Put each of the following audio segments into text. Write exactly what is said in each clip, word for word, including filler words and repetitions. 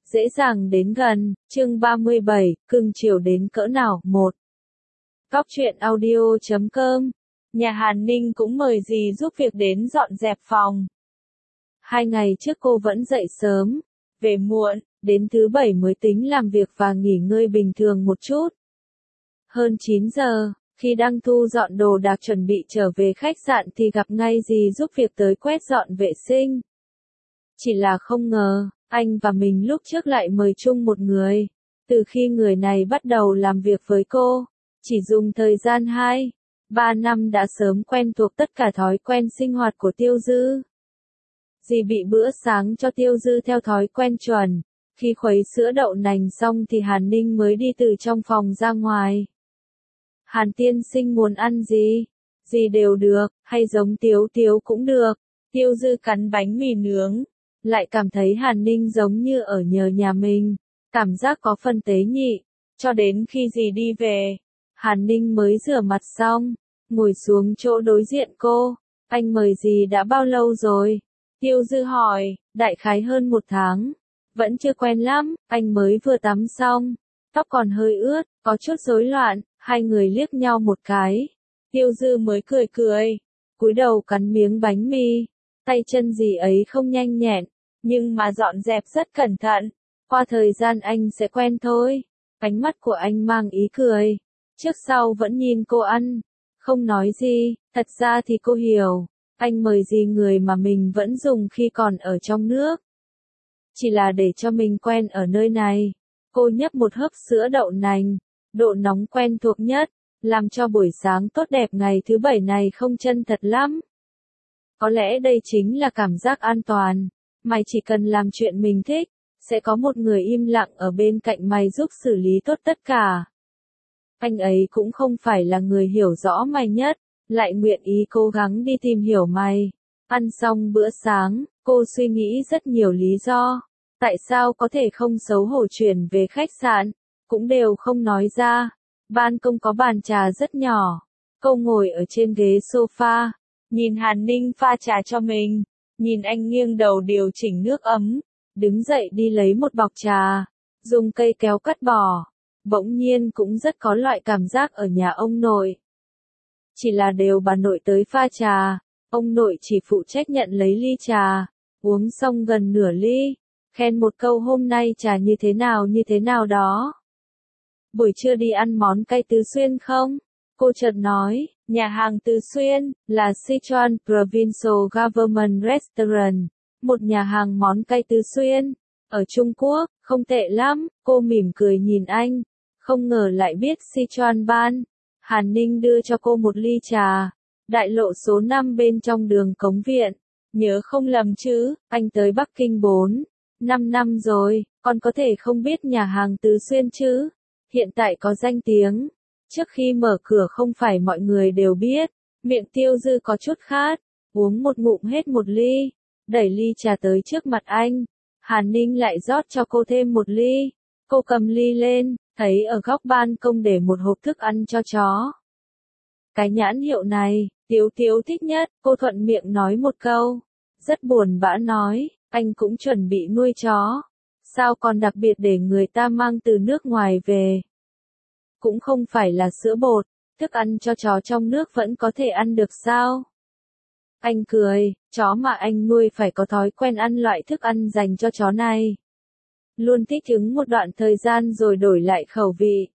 dễ dàng đến gần, chương ba mươi bảy, cưng chiều đến cỡ nào, một. Góc truyện audio chấm com, nhà Hàn Ninh cũng mời dì giúp việc đến dọn dẹp phòng. Hai ngày trước cô vẫn dậy sớm, về muộn, đến thứ bảy mới tính làm việc và nghỉ ngơi bình thường một chút. Hơn chín giờ, khi đang thu dọn đồ đạc chuẩn bị trở về khách sạn thì gặp ngay dì giúp việc tới quét dọn vệ sinh. Chỉ là không ngờ, anh và mình lúc trước lại mời chung một người. Từ khi người này bắt đầu làm việc với cô, chỉ dùng thời gian hai, ba năm đã sớm quen thuộc tất cả thói quen sinh hoạt của Tiêu Dư. Dì bị bữa sáng cho Tiêu Dư theo thói quen chuẩn. Khi khuấy sữa đậu nành xong thì Hàn Ninh mới đi từ trong phòng ra ngoài. Hàn tiên sinh muốn ăn gì? Gì đều được, hay giống Tiếu Tiếu cũng được. Tiêu Dư cắn bánh mì nướng, lại cảm thấy Hàn Ninh giống như ở nhờ nhà mình, cảm giác có phần tế nhị. Cho đến khi dì đi về, Hàn Ninh mới rửa mặt xong, ngồi xuống chỗ đối diện cô. Anh mời dì đã bao lâu rồi? Tiêu Dư hỏi, đại khái hơn một tháng. Vẫn chưa quen lắm, anh mới vừa tắm xong, tóc còn hơi ướt, có chút rối loạn. Hai người liếc nhau một cái. Tiêu Dư mới cười cười, cúi đầu cắn miếng bánh mì. Tay chân dì ấy không nhanh nhẹn, nhưng mà dọn dẹp rất cẩn thận. Qua thời gian anh sẽ quen thôi. Ánh mắt của anh mang ý cười, trước sau vẫn nhìn cô ăn, không nói gì. Thật ra thì cô hiểu, anh mời gì người mà mình vẫn dùng khi còn ở trong nước. Chỉ là để cho mình quen ở nơi này. Cô nhấp một hớp sữa đậu nành, độ nóng quen thuộc nhất, làm cho buổi sáng tốt đẹp ngày thứ bảy này không chân thật lắm. Có lẽ đây chính là cảm giác an toàn. Mày chỉ cần làm chuyện mình thích, sẽ có một người im lặng ở bên cạnh mày giúp xử lý tốt tất cả. Anh ấy cũng không phải là người hiểu rõ mày nhất, lại nguyện ý cố gắng đi tìm hiểu mày. Ăn xong bữa sáng, cô suy nghĩ rất nhiều lý do. Tại sao có thể không xấu hổ chuyển về khách sạn, cũng đều không nói ra. Ban công có bàn trà rất nhỏ. Cô ngồi ở trên ghế sofa, nhìn Hàn Ninh pha trà cho mình, nhìn anh nghiêng đầu điều chỉnh nước ấm, đứng dậy đi lấy một bọc trà, dùng cây kéo cắt bỏ. Bỗng nhiên cũng rất có loại cảm giác ở nhà ông nội. Chỉ là đều bà nội tới pha trà, ông nội chỉ phụ trách nhận lấy ly trà, uống xong gần nửa ly, khen một câu hôm nay trà như thế nào như thế nào đó. Buổi trưa đi ăn món cay Tứ Xuyên không? Cô chợt nói, nhà hàng Tứ Xuyên, là Sichuan Provincial Government Restaurant, một nhà hàng món cay Tứ Xuyên, ở Trung Quốc, không tệ lắm. Cô mỉm cười nhìn anh, không ngờ lại biết Sichuan Ban. Hàn Ninh đưa cho cô một ly trà, đại lộ số năm bên trong đường Cống Viện. Nhớ không lầm chứ, anh tới Bắc Kinh bốn, năm năm rồi, con có thể không biết nhà hàng Tứ Xuyên chứ? Hiện tại có danh tiếng. Trước khi mở cửa không phải mọi người đều biết. Miệng Tiêu Dư có chút khát, uống một ngụm hết một ly, đẩy ly trà tới trước mặt anh. Hàn Ninh lại rót cho cô thêm một ly. Cô cầm ly lên, thấy ở góc ban công để một hộp thức ăn cho chó. Cái nhãn hiệu này, Tiếu Tiếu thích nhất. Cô thuận miệng nói một câu, rất buồn bã nói, anh cũng chuẩn bị nuôi chó. Sao còn đặc biệt để người ta mang từ nước ngoài về? Cũng không phải là sữa bột, thức ăn cho chó trong nước vẫn có thể ăn được sao? Anh cười, chó mà anh nuôi phải có thói quen ăn loại thức ăn dành cho chó này. Luôn thích ứng một đoạn thời gian rồi đổi lại khẩu vị.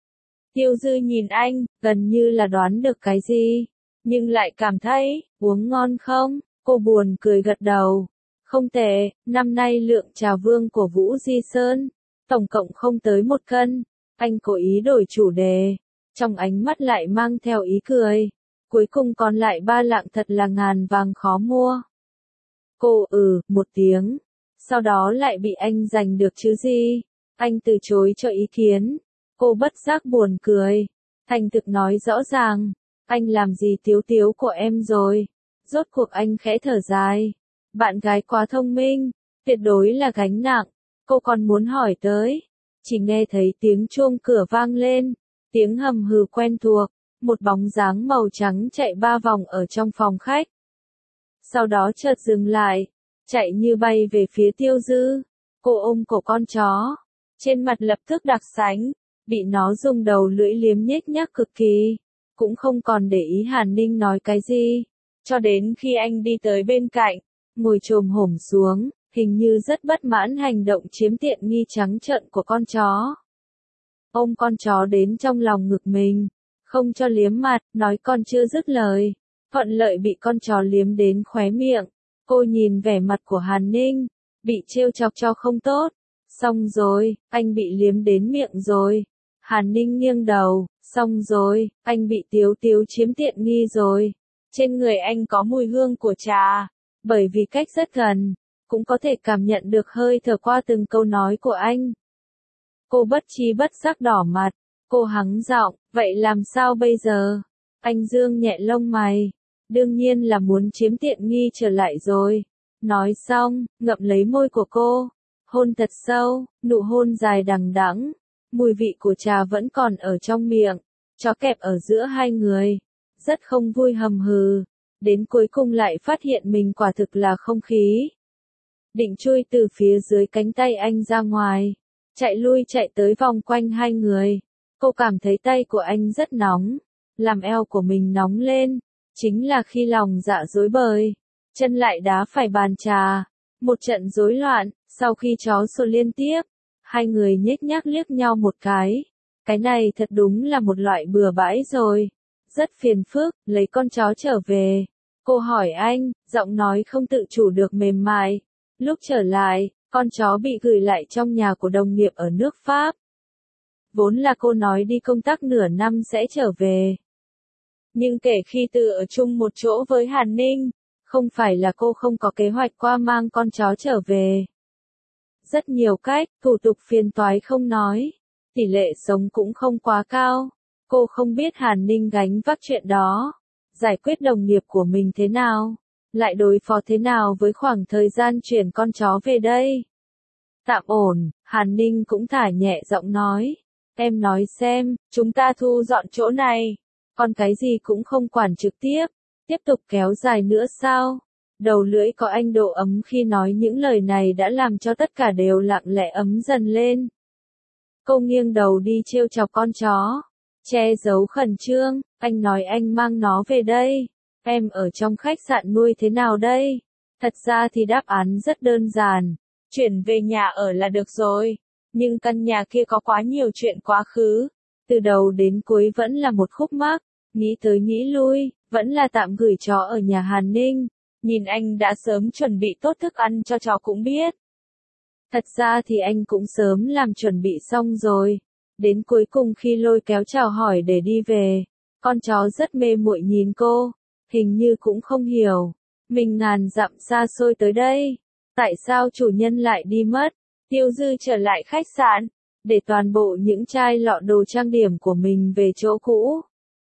Tiêu Dư nhìn anh, gần như là đoán được cái gì, nhưng lại cảm thấy, uống ngon không? Cô buồn cười gật đầu. Không tệ, năm nay lượng trà vương của Vũ Di Sơn, tổng cộng không tới một cân. Anh cố ý đổi chủ đề, trong ánh mắt lại mang theo ý cười. Cuối cùng còn lại ba lạng thật là ngàn vàng khó mua. Cô ừ, một tiếng. Sau đó lại bị anh giành được chứ gì. Anh từ chối cho ý kiến. Cô bất giác buồn cười. Thành thực nói rõ ràng, anh làm gì Tiếu Tiếu của em rồi. Rốt cuộc anh khẽ thở dài. Bạn gái quá thông minh, tuyệt đối là gánh nặng. Cô còn muốn hỏi tới, chỉ nghe thấy tiếng chuông cửa vang lên, tiếng hầm hừ quen thuộc, một bóng dáng màu trắng chạy ba vòng ở trong phòng khách. Sau đó chợt dừng lại, chạy như bay về phía Tiêu Dư. Cô ôm cổ con chó, trên mặt lập tức đặc sánh, bị nó dùng đầu lưỡi liếm nhếch nhác cực kỳ, cũng không còn để ý Hàn Ninh nói cái gì, cho đến khi anh đi tới bên cạnh, ngồi chồm hổm xuống, hình như rất bất mãn hành động chiếm tiện nghi trắng trợn của con chó. Ôm con chó đến trong lòng ngực mình, không cho liếm mặt, nói còn chưa dứt lời, thuận lợi bị con chó liếm đến khóe miệng. Cô nhìn vẻ mặt của Hàn Ninh, bị trêu chọc cho không tốt. Xong rồi, anh bị liếm đến miệng rồi. Hàn Ninh nghiêng đầu, xong rồi, anh bị Tiếu Tiếu chiếm tiện nghi rồi. Trên người anh có mùi hương của trà, bởi vì cách rất gần, cũng có thể cảm nhận được hơi thở qua từng câu nói của anh. Cô bất trí bất giác đỏ mặt, cô hắng giọng, vậy làm sao bây giờ? Anh dương nhẹ lông mày, đương nhiên là muốn chiếm tiện nghi trở lại rồi. Nói xong, ngậm lấy môi của cô, hôn thật sâu, nụ hôn dài đằng đẵng, mùi vị của trà vẫn còn ở trong miệng, chó kẹp ở giữa hai người, rất không vui hầm hừ, đến cuối cùng lại phát hiện mình quả thực là không khí. Định chui từ phía dưới cánh tay anh ra ngoài, chạy lui chạy tới vòng quanh hai người, cô cảm thấy tay của anh rất nóng, làm eo của mình nóng lên, chính là khi lòng dạ rối bời, chân lại đá phải bàn trà, một trận rối loạn, sau khi chó sủa liên tiếp, hai người nhếch nhác liếc nhau một cái, cái này thật đúng là một loại bừa bãi rồi, rất phiền phức, lấy con chó trở về, cô hỏi anh, giọng nói không tự chủ được mềm mại, lúc trở lại, con chó bị gửi lại trong nhà của đồng nghiệp ở nước Pháp. Vốn là cô nói đi công tác nửa năm sẽ trở về. Nhưng kể khi từ ở chung một chỗ với Hàn Ninh, không phải là cô không có kế hoạch qua mang con chó trở về. Rất nhiều cách, thủ tục phiền toái không nói, tỷ lệ sống cũng không quá cao. Cô không biết Hàn Ninh gánh vác chuyện đó, giải quyết đồng nghiệp của mình thế nào, lại đối phó thế nào với khoảng thời gian chuyển con chó về đây. Tạm ổn, Hàn Ninh cũng thả nhẹ giọng nói, em nói xem, chúng ta thu dọn chỗ này, còn cái gì cũng không quản trực tiếp, tiếp tục kéo dài nữa sao? Đầu lưỡi có anh độ ấm khi nói những lời này đã làm cho tất cả đều lặng lẽ ấm dần lên. Cô nghiêng đầu đi trêu chọc con chó, che giấu khẩn trương, anh nói anh mang nó về đây, em ở trong khách sạn nuôi thế nào đây? Thật ra thì đáp án rất đơn giản, chuyển về nhà ở là được rồi, nhưng căn nhà kia có quá nhiều chuyện quá khứ, từ đầu đến cuối vẫn là một khúc mắc, nghĩ tới nghĩ lui, vẫn là tạm gửi chó ở nhà Hàn Ninh, nhìn anh đã sớm chuẩn bị tốt thức ăn cho chó cũng biết. Thật ra thì anh cũng sớm làm chuẩn bị xong rồi, đến cuối cùng khi lôi kéo chào hỏi để đi về, con chó rất mê muội nhìn cô, hình như cũng không hiểu, mình ngàn dặm xa xôi tới đây, tại sao chủ nhân lại đi mất? Tiêu Dư trở lại khách sạn, để toàn bộ những chai lọ đồ trang điểm của mình về chỗ cũ.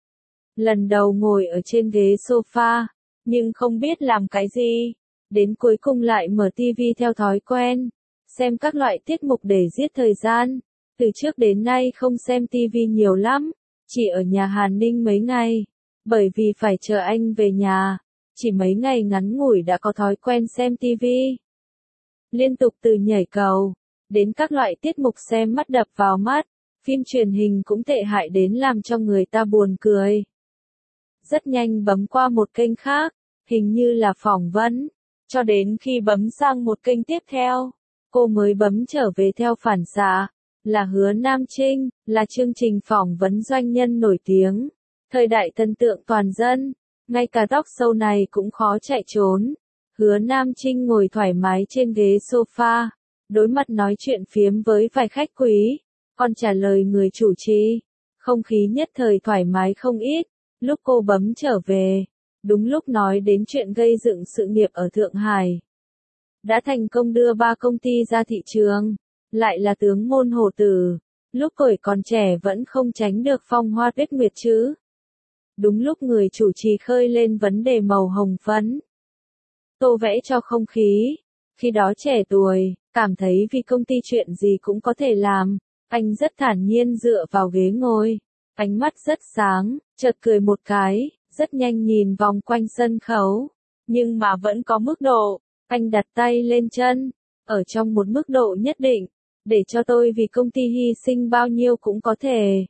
Lần đầu ngồi ở trên ghế sofa, nhưng không biết làm cái gì, đến cuối cùng lại mở tivi theo thói quen, xem các loại tiết mục để giết thời gian. Từ trước đến nay không xem tivi nhiều lắm, chỉ ở nhà Hàn Ninh mấy ngày, bởi vì phải chờ anh về nhà, chỉ mấy ngày ngắn ngủi đã có thói quen xem tivi. Liên tục từ nhảy cầu, đến các loại tiết mục xem mắt đập vào mắt, phim truyền hình cũng tệ hại đến làm cho người ta buồn cười. Rất nhanh bấm qua một kênh khác, hình như là phỏng vấn, cho đến khi bấm sang một kênh tiếp theo, cô mới bấm trở về theo phản xạ, là Hứa Nam Trinh, là chương trình phỏng vấn doanh nhân nổi tiếng, thời đại thần tượng toàn dân, ngay cả talk show này cũng khó chạy trốn. Hứa Nam Trinh ngồi thoải mái trên ghế sofa, đối mặt nói chuyện phiếm với vài khách quý, còn trả lời người chủ trì, không khí nhất thời thoải mái không ít. Lúc cô bấm trở về, đúng lúc nói đến chuyện gây dựng sự nghiệp ở Thượng Hải. Đã thành công đưa ba công ty ra thị trường, lại là tướng môn hổ tử, lúc tuổi còn trẻ vẫn không tránh được phong hoa tuyết nguyệt chứ. Đúng lúc người chủ trì khơi lên vấn đề màu hồng phấn, tô vẽ cho không khí, khi đó trẻ tuổi, cảm thấy vì công ty chuyện gì cũng có thể làm, anh rất thản nhiên dựa vào ghế ngồi. Ánh mắt rất sáng, chợt cười một cái, rất nhanh nhìn vòng quanh sân khấu, nhưng mà vẫn có mức độ, anh đặt tay lên chân, ở trong một mức độ nhất định, để cho tôi vì công ty hy sinh bao nhiêu cũng có thể.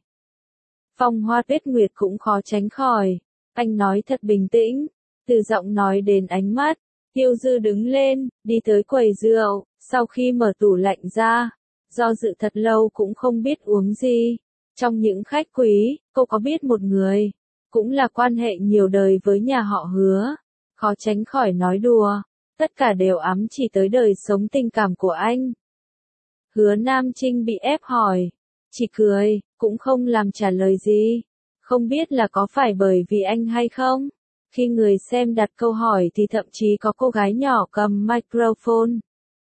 Phong Hoa Tuyết Nguyệt cũng khó tránh khỏi. Anh nói thật bình tĩnh, từ giọng nói đến ánh mắt. Tiêu Dư đứng lên, đi tới quầy rượu, sau khi mở tủ lạnh ra, do dự thật lâu cũng không biết uống gì. Trong những khách quý, cô có biết một người, cũng là quan hệ nhiều đời với nhà họ Hứa. Khó tránh khỏi nói đùa, tất cả đều ám chỉ tới đời sống tình cảm của anh. Hứa Nam Trinh bị ép hỏi, chỉ cười, cũng không làm trả lời gì. Không biết là có phải bởi vì anh hay không? Khi người xem đặt câu hỏi thì thậm chí có cô gái nhỏ cầm microphone.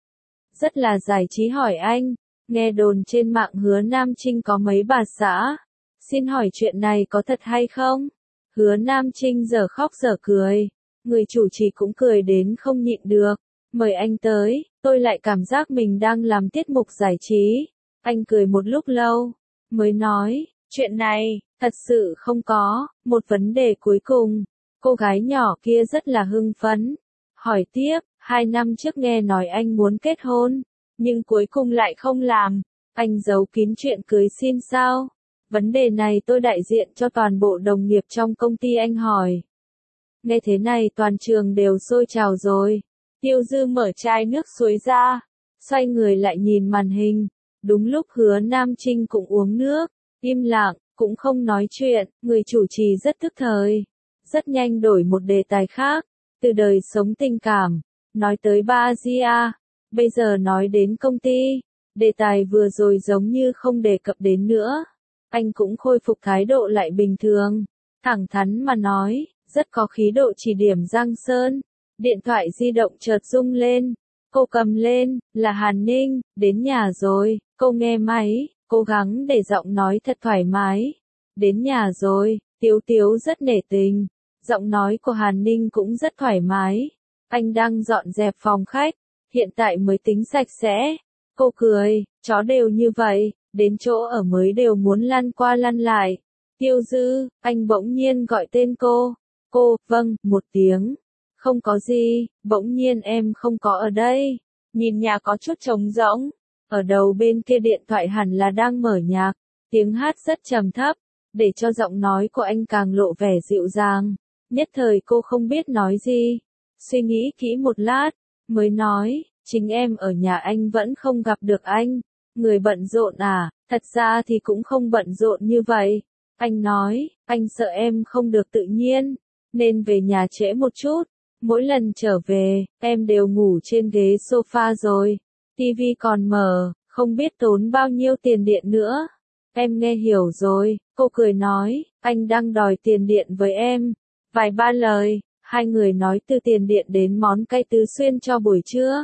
Rất là giải trí hỏi anh, nghe đồn trên mạng Hứa Nam Trinh có mấy bà xã. Xin hỏi chuyện này có thật hay không? Hứa Nam Trinh giờ khóc giờ cười, người chủ trì cũng cười đến không nhịn được. Mời anh tới, tôi lại cảm giác mình đang làm tiết mục giải trí. Anh cười một lúc lâu, mới nói, chuyện này, thật sự không có. Một vấn đề cuối cùng, cô gái nhỏ kia rất là hưng phấn. Hỏi tiếp, hai năm trước nghe nói anh muốn kết hôn, nhưng cuối cùng lại không làm. Anh giấu kín chuyện cưới xin sao? Vấn đề này tôi đại diện cho toàn bộ đồng nghiệp trong công ty anh hỏi. Nghe thế này toàn trường đều sôi trào rồi. Tiêu Dư mở chai nước suối ra, xoay người lại nhìn màn hình. Đúng lúc Hứa Nam Trinh cũng uống nước, im lặng, cũng không nói chuyện. Người chủ trì rất tức thời, rất nhanh đổi một đề tài khác, từ đời sống tình cảm, nói tới ba Gia, bây giờ nói đến công ty. Đề tài vừa rồi giống như không đề cập đến nữa. Anh cũng khôi phục thái độ lại bình thường, thẳng thắn mà nói, rất có khí độ chỉ điểm Giang Sơn. Điện thoại di động chợt rung lên, cô cầm lên, là Hàn Ninh, đến nhà rồi. Cô nghe máy, cố gắng để giọng nói thật thoải mái. Đến nhà rồi, Tiếu Tiếu rất nể tình. Giọng nói của Hàn Ninh cũng rất thoải mái. Anh đang dọn dẹp phòng khách, hiện tại mới tính sạch sẽ. Cô cười, chó đều như vậy, đến chỗ ở mới đều muốn lăn qua lăn lại. Tiêu Dư, anh bỗng nhiên gọi tên cô. Cô, vâng, một tiếng. Không có gì, bỗng nhiên em không có ở đây. Nhìn nhà có chút trống rỗng. Ở đầu bên kia điện thoại hẳn là đang mở nhạc. Tiếng hát rất trầm thấp, để cho giọng nói của anh càng lộ vẻ dịu dàng. Nhất thời cô không biết nói gì. Suy nghĩ kỹ một lát, mới nói, chính em ở nhà anh vẫn không gặp được anh. Người bận rộn à? Thật ra thì cũng không bận rộn như vậy. Anh nói, anh sợ em không được tự nhiên, nên về nhà trễ một chút. Mỗi lần trở về, em đều ngủ trên ghế sofa rồi. Tivi còn mở, không biết tốn bao nhiêu tiền điện nữa. Em nghe hiểu rồi, cô cười nói, anh đang đòi tiền điện với em. Vài ba lời, hai người nói từ tiền điện đến món cay tứ xuyên cho buổi trưa.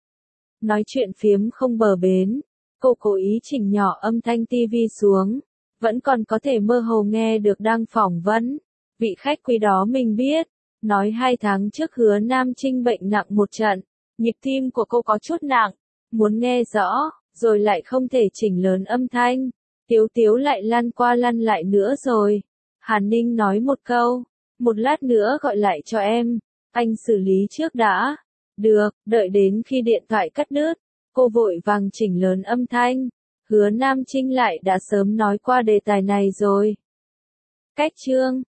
Nói chuyện phiếm không bờ bến, cô cố ý chỉnh nhỏ âm thanh tivi xuống, vẫn còn có thể mơ hồ nghe được đang phỏng vấn. Vị khách quý đó mình biết, nói hai tháng trước Hứa Nam Trinh bệnh nặng một trận, nhịp tim của cô có chút nặng, muốn nghe rõ, rồi lại không thể chỉnh lớn âm thanh. Tiếu Tiếu lại lăn qua lăn lại nữa rồi. Hàn Ninh nói một câu, một lát nữa gọi lại cho em, anh xử lý trước đã. Được, đợi đến khi điện thoại cắt đứt, cô vội vàng chỉnh lớn âm thanh. Hứa Nam Trinh lại đã sớm nói qua đề tài này rồi. Cách chương